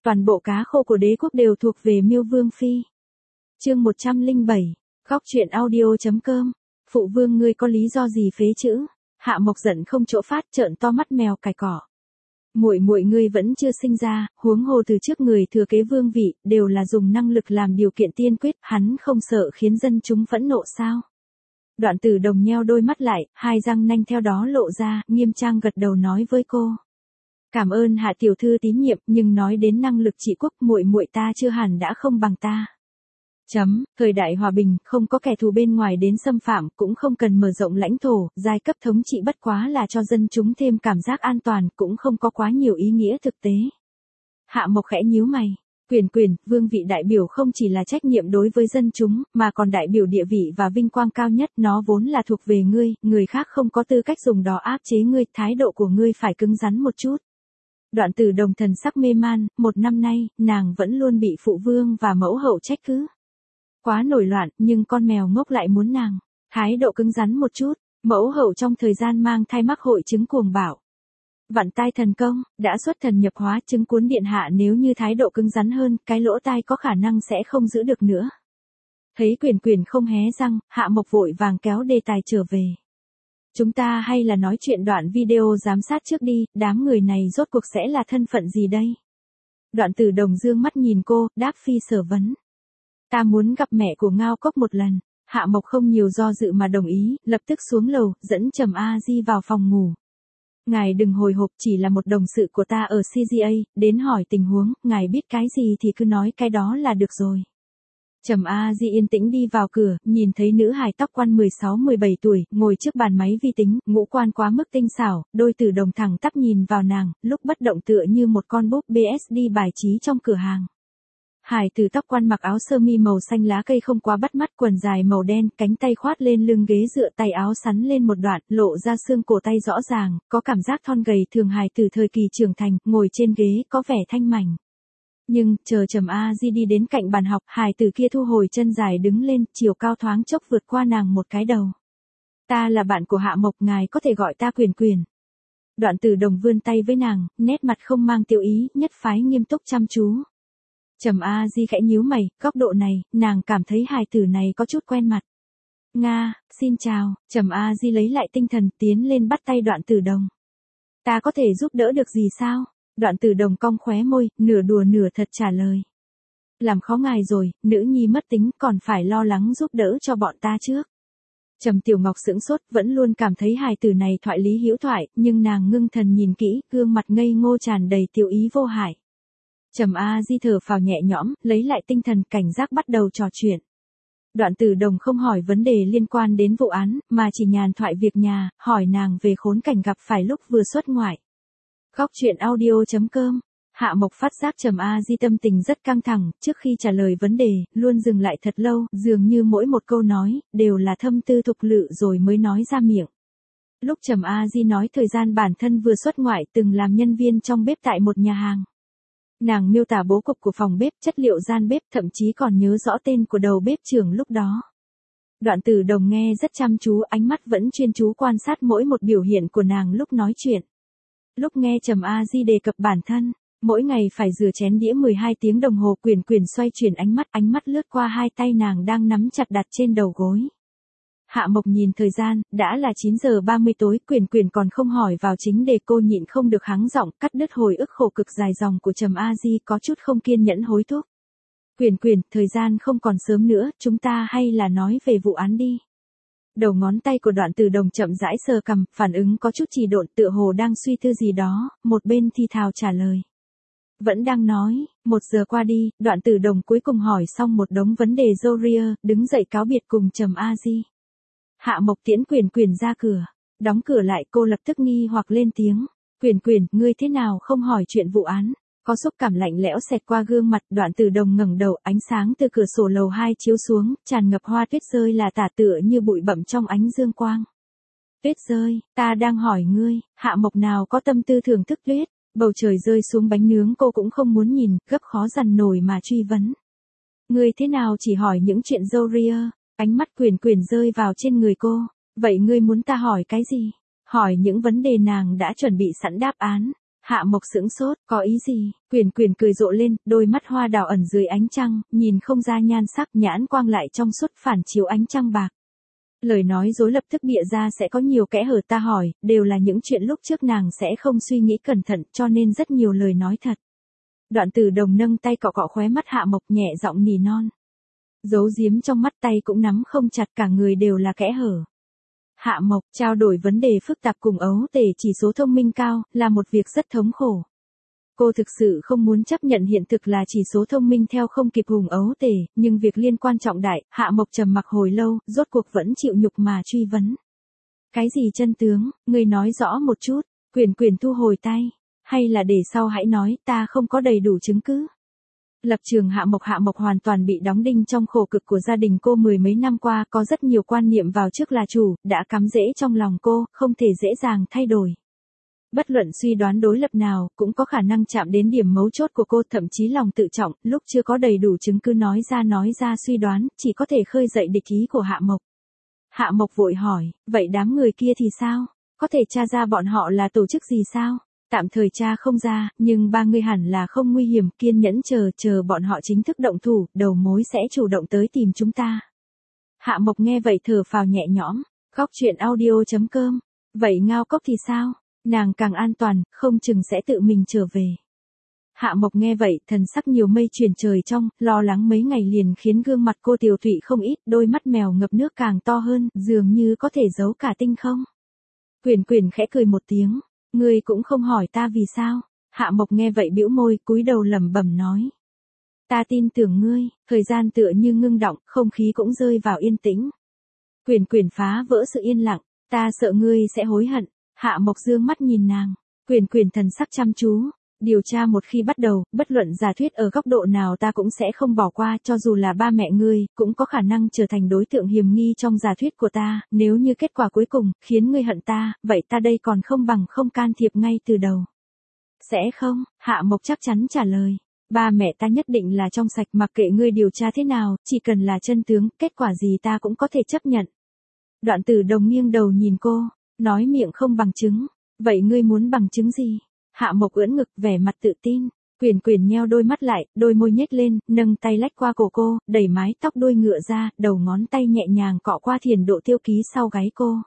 Toàn bộ cá khô của đế quốc đều thuộc về Miêu Vương Phi. Chương 107, Góc truyện audio.com. Phụ vương ngươi có lý do gì phế chữ? Hạ Mộc giận không chỗ phát, trợn to mắt mèo cài cỏ. Muội muội ngươi vẫn chưa sinh ra, huống hồ từ trước người thừa kế vương vị đều là dùng năng lực làm điều kiện tiên quyết, hắn không sợ khiến dân chúng phẫn nộ sao? Đoạn Tử Đồng nheo đôi mắt lại, hai răng nanh theo đó lộ ra, nghiêm trang gật đầu nói với cô. Cảm ơn Hạ tiểu thư tín nhiệm, nhưng nói đến năng lực trị quốc, muội muội ta chưa hẳn đã không bằng ta. Thời đại hòa bình, không có kẻ thù bên ngoài đến xâm phạm, cũng không cần mở rộng lãnh thổ, giai cấp thống trị bất quá là cho dân chúng thêm cảm giác an toàn, cũng không có quá nhiều ý nghĩa thực tế. Hạ Mộc khẽ nhíu mày. Quyền, vương vị đại biểu không chỉ là trách nhiệm đối với dân chúng, mà còn đại biểu địa vị và vinh quang cao nhất, nó vốn là thuộc về ngươi, người khác không có tư cách dùng đó áp chế ngươi, thái độ của ngươi phải cứng rắn một chút. Đoạn Tử Đồng thần sắc mê man, một năm nay, nàng vẫn luôn bị phụ vương và mẫu hậu trách cứ. Quá nổi loạn, nhưng con mèo ngốc lại muốn nàng thái độ cứng rắn một chút. Mẫu hậu trong thời gian mang thai mắc hội chứng cuồng bạo. Vặn tai thần công, đã xuất thần nhập hóa, chứng cuốn điện hạ nếu như thái độ cứng rắn hơn, cái lỗ tai có khả năng sẽ không giữ được nữa. Thấy Quyền không hé răng, Hạ Mộc vội vàng kéo đề tài trở về. Chúng ta hay là nói chuyện đoạn video giám sát trước đi, đám người này rốt cuộc sẽ là thân phận gì đây? Đoạn Tử Đồng dương mắt nhìn cô, đáp phi sở vấn. Ta muốn gặp mẹ của Ngao Cốc một lần. Hạ Mộc không nhiều do dự mà đồng ý, lập tức xuống lầu, dẫn Trầm A Di vào phòng ngủ. Ngài đừng hồi hộp, chỉ là một đồng sự của ta ở CGA, đến hỏi tình huống, ngài biết cái gì thì cứ nói cái đó là được rồi. Trầm A Di yên tĩnh đi vào cửa, nhìn thấy nữ hài tóc quăn 16-17 tuổi, ngồi trước bàn máy vi tính, ngũ quan quá mức tinh xảo, đôi Tử Đồng thẳng tắp nhìn vào nàng, lúc bất động tựa như một con búp BSD bài trí trong cửa hàng. Hải tử tóc quăn mặc áo sơ mi màu xanh lá cây không quá bắt mắt, quần dài màu đen, cánh tay khoát lên lưng ghế dựa, tay áo sắn lên một đoạn, lộ ra xương cổ tay rõ ràng, có cảm giác thon gầy thường hài từ thời kỳ trưởng thành, ngồi trên ghế, có vẻ thanh mảnh. Nhưng, chờ Trầm A Di đi đến cạnh bàn học, hài tử kia thu hồi chân dài đứng lên, chiều cao thoáng chốc vượt qua nàng một cái đầu. Ta là bạn của Hạ Mộc, ngài có thể gọi ta Quyền. Đoạn Tử Đồng vươn tay với nàng, nét mặt không mang tiêu ý, nhất phái nghiêm túc chăm chú. Trầm A Di khẽ nhíu mày, góc độ này, nàng cảm thấy hài tử này có chút quen mặt. Nga, xin chào, Trầm A Di lấy lại tinh thần, tiến lên bắt tay Đoạn Tử Đồng. Ta có thể giúp đỡ được gì sao? Đoạn Tử Đồng cong khóe môi, nửa đùa nửa thật trả lời. Làm khó ngài rồi, nữ nhi mất tính, còn phải lo lắng giúp đỡ cho bọn ta trước. Trầm Tiểu Ngọc sững sốt, vẫn luôn cảm thấy hài tử này thoại lý hữu thoại, nhưng nàng ngưng thần nhìn kỹ, gương mặt ngây ngô tràn đầy tiểu ý vô hại. Trầm A Di thở phào nhẹ nhõm, lấy lại tinh thần, cảnh giác bắt đầu trò chuyện. Đoạn Tử Đồng không hỏi vấn đề liên quan đến vụ án, mà chỉ nhàn thoại việc nhà, hỏi nàng về khốn cảnh gặp phải lúc vừa xuất ngoại. Góc truyện audio.com. Hạ Mộc phát giác Trầm A Di tâm tình rất căng thẳng, trước khi trả lời vấn đề, luôn dừng lại thật lâu, dường như mỗi một câu nói, đều là thâm tư thục lự rồi mới nói ra miệng. Lúc Trầm A Di nói thời gian bản thân vừa xuất ngoại từng làm nhân viên trong bếp tại một nhà hàng. Nàng miêu tả bố cục của phòng bếp, chất liệu gian bếp, thậm chí còn nhớ rõ tên của đầu bếp trưởng lúc đó. Đoạn Tử Đồng nghe rất chăm chú, ánh mắt vẫn chuyên chú quan sát mỗi một biểu hiện của nàng lúc nói chuyện. Lúc nghe Trầm A Di đề cập bản thân, mỗi ngày phải rửa chén đĩa 12 tiếng đồng hồ, Quyền xoay chuyển ánh mắt lướt qua hai tay nàng đang nắm chặt đặt trên đầu gối. Hạ Mộc nhìn thời gian, đã là 9 giờ 30 tối, Quyền còn không hỏi vào chính đề, cô nhịn không được hắng giọng, cắt đứt hồi ức khổ cực dài dòng của Trầm A Di, có chút không kiên nhẫn hối thúc. Quyền, thời gian không còn sớm nữa, chúng ta hay là nói về vụ án đi. Đầu ngón tay của Đoạn Tử Đồng chậm rãi sờ cằm, phản ứng có chút trì độn, tựa hồ đang suy tư gì đó, một bên thi thào trả lời. Vẫn đang nói, 1 giờ qua đi, Đoạn Tử Đồng cuối cùng hỏi xong một đống vấn đề Zoria, đứng dậy cáo biệt cùng Trầm A Di. Hạ Mộc tiễn Quyền ra cửa, đóng cửa lại, cô lập tức nghi hoặc lên tiếng. Quyền, ngươi thế nào không hỏi chuyện vụ án? Có xúc cảm lạnh lẽo xẹt qua gương mặt, Đoạn Tử Đồng ngẩng đầu, ánh sáng từ cửa sổ lầu 2 chiếu xuống, tràn ngập hoa tuyết rơi là tả tựa như bụi bặm trong ánh dương quang. Tuyết rơi, ta đang hỏi ngươi, Hạ Mộc nào có tâm tư thưởng thức tuyết, bầu trời rơi xuống bánh nướng cô cũng không muốn nhìn, gấp khó dằn nổi mà truy vấn. Ngươi thế nào chỉ hỏi những chuyện Zoria? Ánh mắt Quyền rơi vào trên người cô. Vậy ngươi muốn ta hỏi cái gì? Hỏi những vấn đề nàng đã chuẩn bị sẵn đáp án. Hạ Mộc sững sốt, có ý gì? Quyền Quyền cười rộ lên, đôi mắt hoa đào ẩn dưới ánh trăng, nhìn không ra nhan sắc, nhãn quang lại trong suốt phản chiếu ánh trăng bạc. Lời nói dối lập tức bịa ra sẽ có nhiều kẽ hở, ta hỏi, đều là những chuyện lúc trước nàng sẽ không suy nghĩ cẩn thận, cho nên rất nhiều lời nói thật. Đoạn Tử Đồng nâng tay cọ cọ khóe mắt Hạ Mộc, nhẹ giọng nỉ non. Giấu giếm trong mắt, tay cũng nắm không chặt, cả người đều là kẽ hở. Hạ Mộc trao đổi vấn đề phức tạp cùng ấu tể chỉ số thông minh cao, là một việc rất thống khổ. Cô thực sự không muốn chấp nhận hiện thực là chỉ số thông minh theo không kịp Hùng ấu tể, nhưng việc liên quan trọng đại, Hạ Mộc trầm mặc hồi lâu, rốt cuộc vẫn chịu nhục mà truy vấn. Cái gì chân tướng, ngươi nói rõ một chút. Quyền Quyền thu hồi tay. Hay là để sau hãy nói, ta không có đầy đủ chứng cứ. Lập trường Hạ Mộc hoàn toàn bị đóng đinh trong khổ cực của gia đình cô mười mấy năm qua, có rất nhiều quan niệm vào trước là chủ, đã cắm rễ trong lòng cô, không thể dễ dàng thay đổi. Bất luận suy đoán đối lập nào, cũng có khả năng chạm đến điểm mấu chốt của cô, thậm chí lòng tự trọng, lúc chưa có đầy đủ chứng cứ nói ra suy đoán, chỉ có thể khơi dậy địch ý của Hạ Mộc. Hạ Mộc vội hỏi, vậy đám người kia thì sao? Có thể tra ra bọn họ là tổ chức gì sao? Tạm thời tra không ra, nhưng ba người hẳn là không nguy hiểm, kiên nhẫn chờ bọn họ chính thức động thủ, đầu mối sẽ chủ động tới tìm chúng ta. Hạ Mộc nghe vậy thở phào nhẹ nhõm, Góc Chuyện Audio.com. Vậy Ngao Cốc thì sao? Nàng càng an toàn, không chừng sẽ tự mình trở về. Hạ Mộc nghe vậy, thần sắc nhiều mây chuyển trời trong, lo lắng mấy ngày liền khiến gương mặt cô tiều tụy không ít, đôi mắt mèo ngập nước càng to hơn, dường như có thể giấu cả tinh không. Quyền Quyền khẽ cười một tiếng, ngươi cũng không hỏi ta vì sao? Hạ Mộc nghe vậy bĩu môi, cúi đầu lẩm bẩm nói. Ta tin tưởng ngươi. Thời gian tựa như ngưng đọng, không khí cũng rơi vào yên tĩnh. Quyền Quyền phá vỡ sự yên lặng, ta sợ ngươi sẽ hối hận. Hạ Mộc dương mắt nhìn nàng, Quyền Quyền thần sắc chăm chú. Điều tra một khi bắt đầu, bất luận giả thuyết ở góc độ nào ta cũng sẽ không bỏ qua, cho dù là ba mẹ ngươi, cũng có khả năng trở thành đối tượng hiềm nghi trong giả thuyết của ta, nếu như kết quả cuối cùng, khiến ngươi hận ta, vậy ta đây còn không bằng không can thiệp ngay từ đầu. Sẽ không, Hạ Mộc chắc chắn trả lời. Ba mẹ ta nhất định là trong sạch, mặc kệ ngươi điều tra thế nào, chỉ cần là chân tướng, kết quả gì ta cũng có thể chấp nhận. Đoạn Tử Đồng nghiêng đầu nhìn cô, nói miệng không bằng chứng. Vậy ngươi muốn bằng chứng gì? Hạ Mộc ưỡn ngực, vẻ mặt tự tin. Quyền Quyền nheo đôi mắt lại, đôi môi nhếch lên, nâng tay lách qua cổ cô, đẩy mái tóc đuôi ngựa ra, đầu ngón tay nhẹ nhàng cọ qua thiền độ tiêu ký sau gáy cô.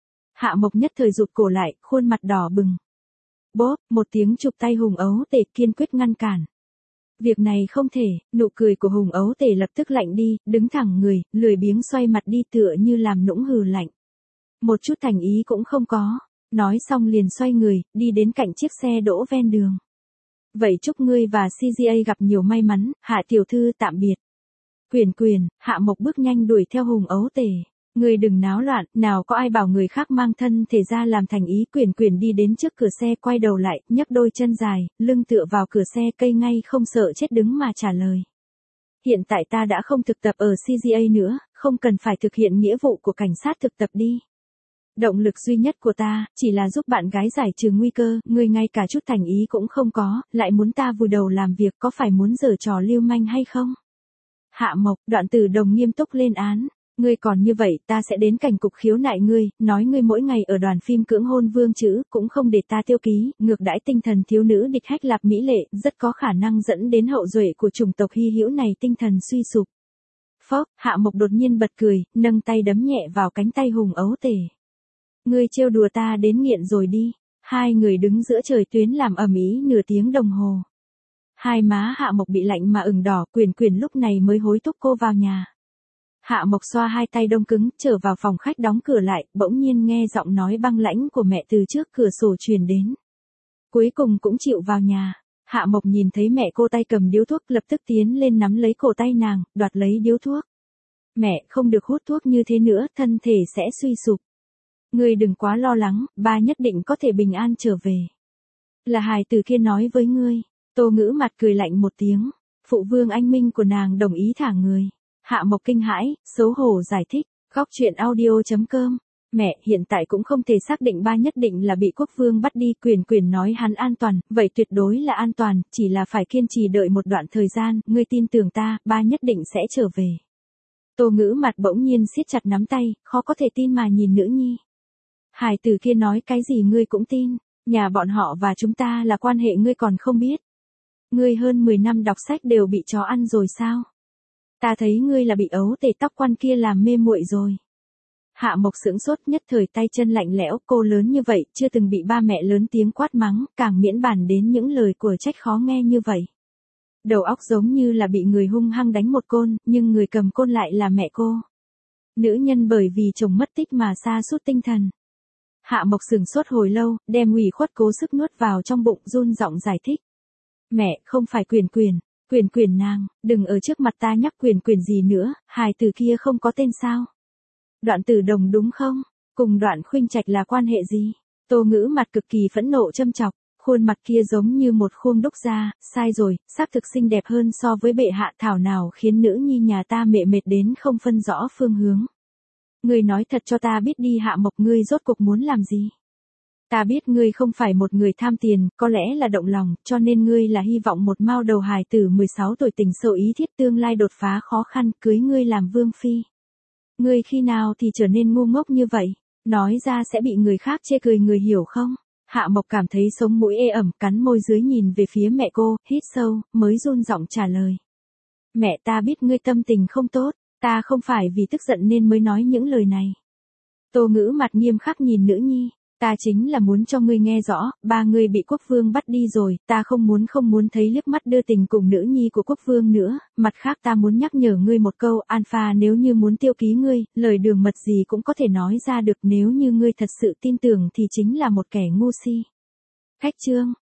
Hạ Mộc nhất thời rụt cổ lại, khuôn mặt đỏ bừng. Bốp, một tiếng chụp tay Hùng ấu tể kiên quyết ngăn cản. Việc này không thể, nụ cười của Hùng ấu tể lập tức lạnh đi, đứng thẳng người, lười biếng xoay mặt đi tựa như làm nũng hừ lạnh. Một chút thành ý cũng không có. Nói xong liền xoay người, đi đến cạnh chiếc xe đỗ ven đường. Vậy chúc ngươi và CGA gặp nhiều may mắn, Hạ tiểu thư tạm biệt. Quyền Quyền, Hạ Mộc bước nhanh đuổi theo Hùng ấu tể. Ngươi đừng náo loạn, nào có ai bảo người khác mang thân thể ra làm thành ý. Quyền Quyền đi đến trước cửa xe, quay đầu lại, nhấc đôi chân dài, lưng tựa vào cửa xe, cây ngay không sợ chết đứng mà trả lời. Hiện tại ta đã không thực tập ở CGA nữa, không cần phải thực hiện nghĩa vụ của cảnh sát thực tập đi. Động lực duy nhất của ta, chỉ là giúp bạn gái giải trừ nguy cơ, ngươi ngay cả chút thành ý cũng không có, lại muốn ta vùi đầu làm việc, có phải muốn giở trò lưu manh hay không? Hạ Mộc, Đoạn Tử Đồng nghiêm túc lên án, ngươi còn như vậy, ta sẽ đến cảnh cục khiếu nại ngươi, nói ngươi mỗi ngày ở đoàn phim cưỡng hôn Vương Trữ, cũng không để ta tiêu ký, ngược đãi tinh thần thiếu nữ địch hách lạp mỹ lệ, rất có khả năng dẫn đến hậu duệ của chủng tộc hy hữu này tinh thần suy sụp. Phốc, Hạ Mộc đột nhiên bật cười, nâng tay đấm nhẹ vào cánh tay Hùng ấu tể. Ngươi trêu đùa ta đến nghiện rồi đi. Hai người đứng giữa trời tuyến làm ầm ĩ nửa tiếng đồng hồ. Hai má Hạ Mộc bị lạnh mà ửng đỏ, Quyền Quyền lúc này mới hối thúc cô vào nhà. Hạ Mộc xoa hai tay đông cứng, trở vào phòng khách đóng cửa lại, bỗng nhiên nghe giọng nói băng lãnh của mẹ từ trước cửa sổ truyền đến. Cuối cùng cũng chịu vào nhà. Hạ Mộc nhìn thấy mẹ cô tay cầm điếu thuốc, lập tức tiến lên nắm lấy cổ tay nàng, đoạt lấy điếu thuốc. Mẹ, không được hút thuốc như thế nữa, thân thể sẽ suy sụp. Ngươi đừng quá lo lắng, ba nhất định có thể bình an trở về. Là hài tử kia nói với ngươi. Tô Ngữ mặt cười lạnh một tiếng. Phụ vương anh minh của nàng đồng ý thả người. Hạ Mộc kinh hãi, xấu hổ giải thích. Góc Chuyện Audio.com. Mẹ, hiện tại cũng không thể xác định ba nhất định là bị quốc vương bắt đi. Quyền Quyền nói hắn an toàn, vậy tuyệt đối là an toàn, chỉ là phải kiên trì đợi một đoạn thời gian. Ngươi tin tưởng ta, ba nhất định sẽ trở về. Tô Ngữ mặt bỗng nhiên siết chặt nắm tay, khó có thể tin mà nhìn nữ nhi. Hài tử kia nói cái gì ngươi cũng tin. Nhà bọn họ và chúng ta là quan hệ ngươi còn không biết. Ngươi hơn 10 năm đọc sách đều bị chó ăn rồi sao? Ta thấy ngươi là bị ấu tể tóc quan kia làm mê muội rồi. Hạ Mộc sững sốt, nhất thời tay chân lạnh lẽo, cô lớn như vậy, chưa từng bị ba mẹ lớn tiếng quát mắng, càng miễn bàn đến những lời của trách khó nghe như vậy. Đầu óc giống như là bị người hung hăng đánh một côn, nhưng người cầm côn lại là mẹ cô. Nữ nhân bởi vì chồng mất tích mà sa sút tinh thần. Hạ Mộc sững sốt hồi lâu, đem ủy khuất cố sức nuốt vào trong bụng, run giọng giải thích. Mẹ, không phải Quyền Quyền, Quyền Quyền nàng, đừng ở trước mặt ta nhắc Quyền Quyền gì nữa, hài từ kia không có tên sao? Đoạn Tử Đồng đúng không? Cùng Đoạn Khuynh Trạch là quan hệ gì? Tô Ngữ mặt cực kỳ phẫn nộ châm chọc, khuôn mặt kia giống như một khuôn đúc ra, sai rồi, xác thực xinh đẹp hơn so với bệ hạ, thảo nào khiến nữ nhi nhà ta mệt đến không phân rõ phương hướng. Ngươi nói thật cho ta biết đi Hạ Mộc, ngươi rốt cuộc muốn làm gì? Ta biết ngươi không phải một người tham tiền, có lẽ là động lòng, cho nên ngươi là hy vọng một mao đầu hài tử 16 tuổi tình sâu ý thiết tương lai đột phá khó khăn, cưới ngươi làm vương phi. Ngươi khi nào thì trở nên ngu ngốc như vậy, nói ra sẽ bị người khác chê cười, người hiểu không? Hạ Mộc cảm thấy sống mũi ê ẩm, cắn môi dưới nhìn về phía mẹ cô, hít sâu, mới run giọng trả lời. Mẹ, ta biết ngươi tâm tình không tốt, ta không phải vì tức giận nên mới nói những lời này. Tô Ngữ mặt nghiêm khắc nhìn nữ nhi. Ta chính là muốn cho ngươi nghe rõ, ba ngươi bị quốc vương bắt đi rồi, ta không muốn thấy liếc mắt đưa tình cùng nữ nhi của quốc vương nữa, mặt khác ta muốn nhắc nhở ngươi một câu, Alpha nếu như muốn tiêu ký ngươi, lời đường mật gì cũng có thể nói ra được, nếu như ngươi thật sự tin tưởng thì chính là một kẻ ngu si. Khách chương.